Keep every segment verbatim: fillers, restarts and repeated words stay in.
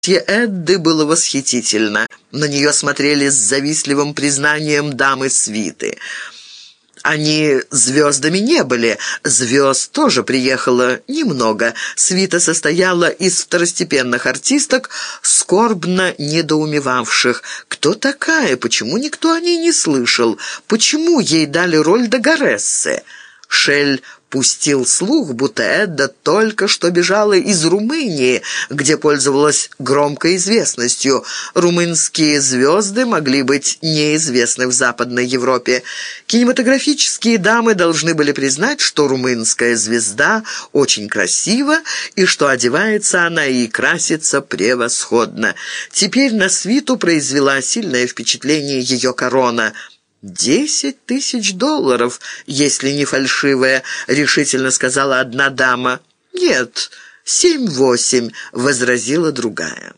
Эдды было восхитительно. На нее смотрели с завистливым признанием дамы свиты. Они звездами не были, звезд тоже приехало немного. Свита состояла из второстепенных артисток, скорбно недоумевавших. Кто такая? Почему никто о ней не слышал? Почему ей дали роль Дагорессы? Шель пустил слух, будто Эдда только что бежала из Румынии, где пользовалась громкой известностью. Румынские звезды могли быть неизвестны в Западной Европе. Кинематографические дамы должны были признать, что румынская звезда очень красива и что одевается она и красится превосходно. Теперь на свиту произвела сильное впечатление ее корона – «Десять тысяч долларов, если не фальшивая», — решительно сказала одна дама. «Нет, семь-восемь», — возразила другая.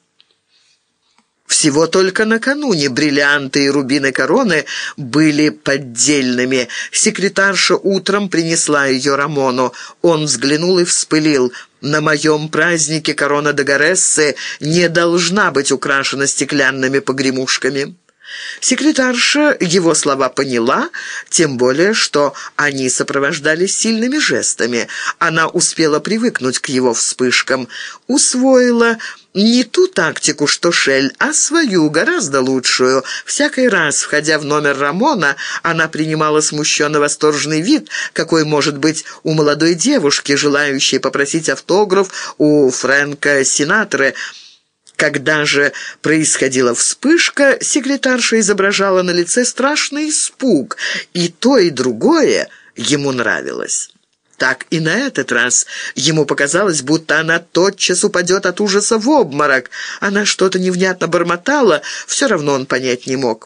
Всего только накануне бриллианты и рубины короны были поддельными. Секретарша утром принесла ее Рамону. Он взглянул и вспылил. «На моем празднике корона Дагорессы не должна быть украшена стеклянными погремушками». Секретарша его слова поняла, тем более, что они сопровождались сильными жестами. Она успела привыкнуть к его вспышкам, усвоила не ту тактику, что Шель, а свою, гораздо лучшую. Всякий раз, входя в номер Рамона, она принимала смущенно-восторженный вид, какой может быть у молодой девушки, желающей попросить автограф у Фрэнка Синатры. Когда же происходила вспышка, секретарша изображала на лице страшный испуг, и то, и другое ему нравилось. Так и на этот раз ему показалось, будто она тотчас упадет от ужаса в обморок. Она что-то невнятно бормотала, все равно он понять не мог.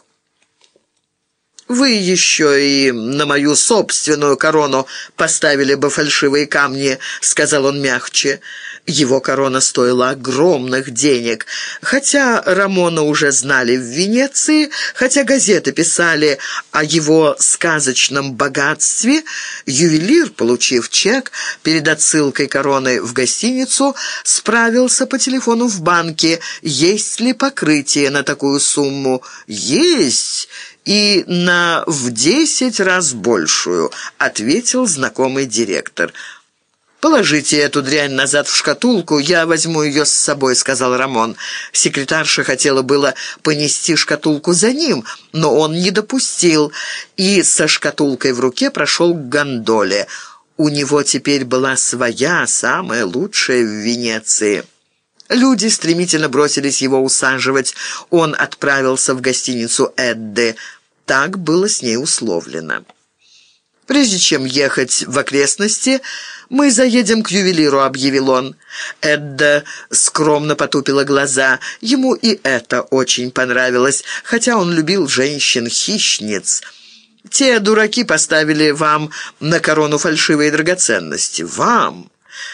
«Вы еще и на мою собственную корону поставили бы фальшивые камни», — сказал он мягче. Его корона стоила огромных денег. Хотя Рамона уже знали в Венеции, хотя газеты писали о его сказочном богатстве, ювелир, получив чек перед отсылкой короны в гостиницу, справился по телефону в банке, есть ли покрытие на такую сумму. «Есть, и на в десять раз большую», — ответил знакомый директор. «Положите эту дрянь назад в шкатулку, я возьму ее с собой», — сказал Рамон. Секретарша хотела было понести шкатулку за ним, но он не допустил и со шкатулкой в руке прошел к гондоле. У него теперь была своя, самая лучшая в Венеции. Люди стремительно бросились его усаживать. Он отправился в гостиницу Эдды. Так было с ней условлено. «Прежде чем ехать в окрестности, мы заедем к ювелиру», — объявил он. Эдда скромно потупила глаза. Ему и это очень понравилось, хотя он любил женщин-хищниц. «Те дураки поставили вам на корону фальшивые драгоценности. Вам!»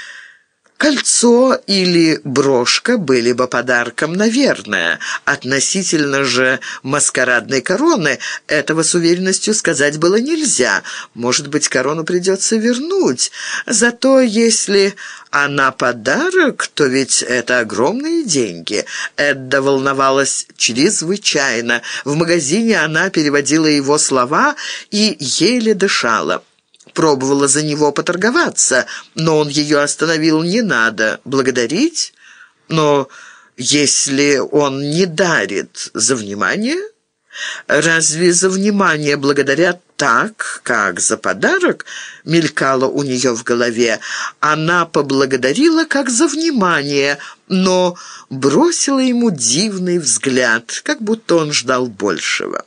Кольцо или брошка были бы подарком, наверное. Относительно же маскарадной короны этого с уверенностью сказать было нельзя. Может быть, корону придется вернуть. Зато если она подарок, то ведь это огромные деньги. Эдда волновалась чрезвычайно. В магазине она переводила его слова и еле дышала. Пробовала за него поторговаться, но он ее остановил. «Не надо благодарить, но если он не дарит за внимание, разве за внимание благодарят так, как за подарок?» мелькало у нее в голове. Она поблагодарила как за внимание, но бросила ему дивный взгляд, как будто он ждал большего.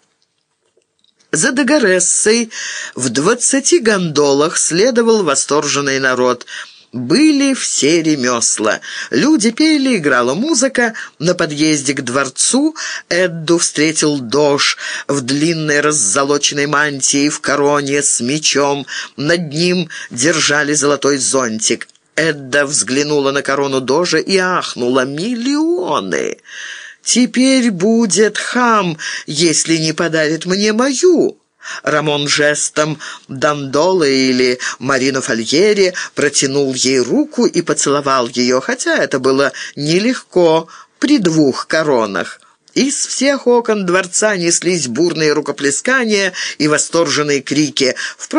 За Дагорессой в двадцати гондолах следовал восторженный народ. Были все ремесла. Люди пели, играла музыка. На подъезде к дворцу Эдду встретил дож в длинной раззолоченной мантии, в короне, с мечом. Над ним держали золотой зонтик. Эдда взглянула на корону дожа и ахнула. «Миллионы! Теперь будет хам, если не подарит мне мою». Рамон жестом Дандолы или Марину Фальери протянул ей руку и поцеловал ее, хотя это было нелегко при двух коронах. Из всех окон дворца неслись бурные рукоплескания и восторженные крики. Впрочем,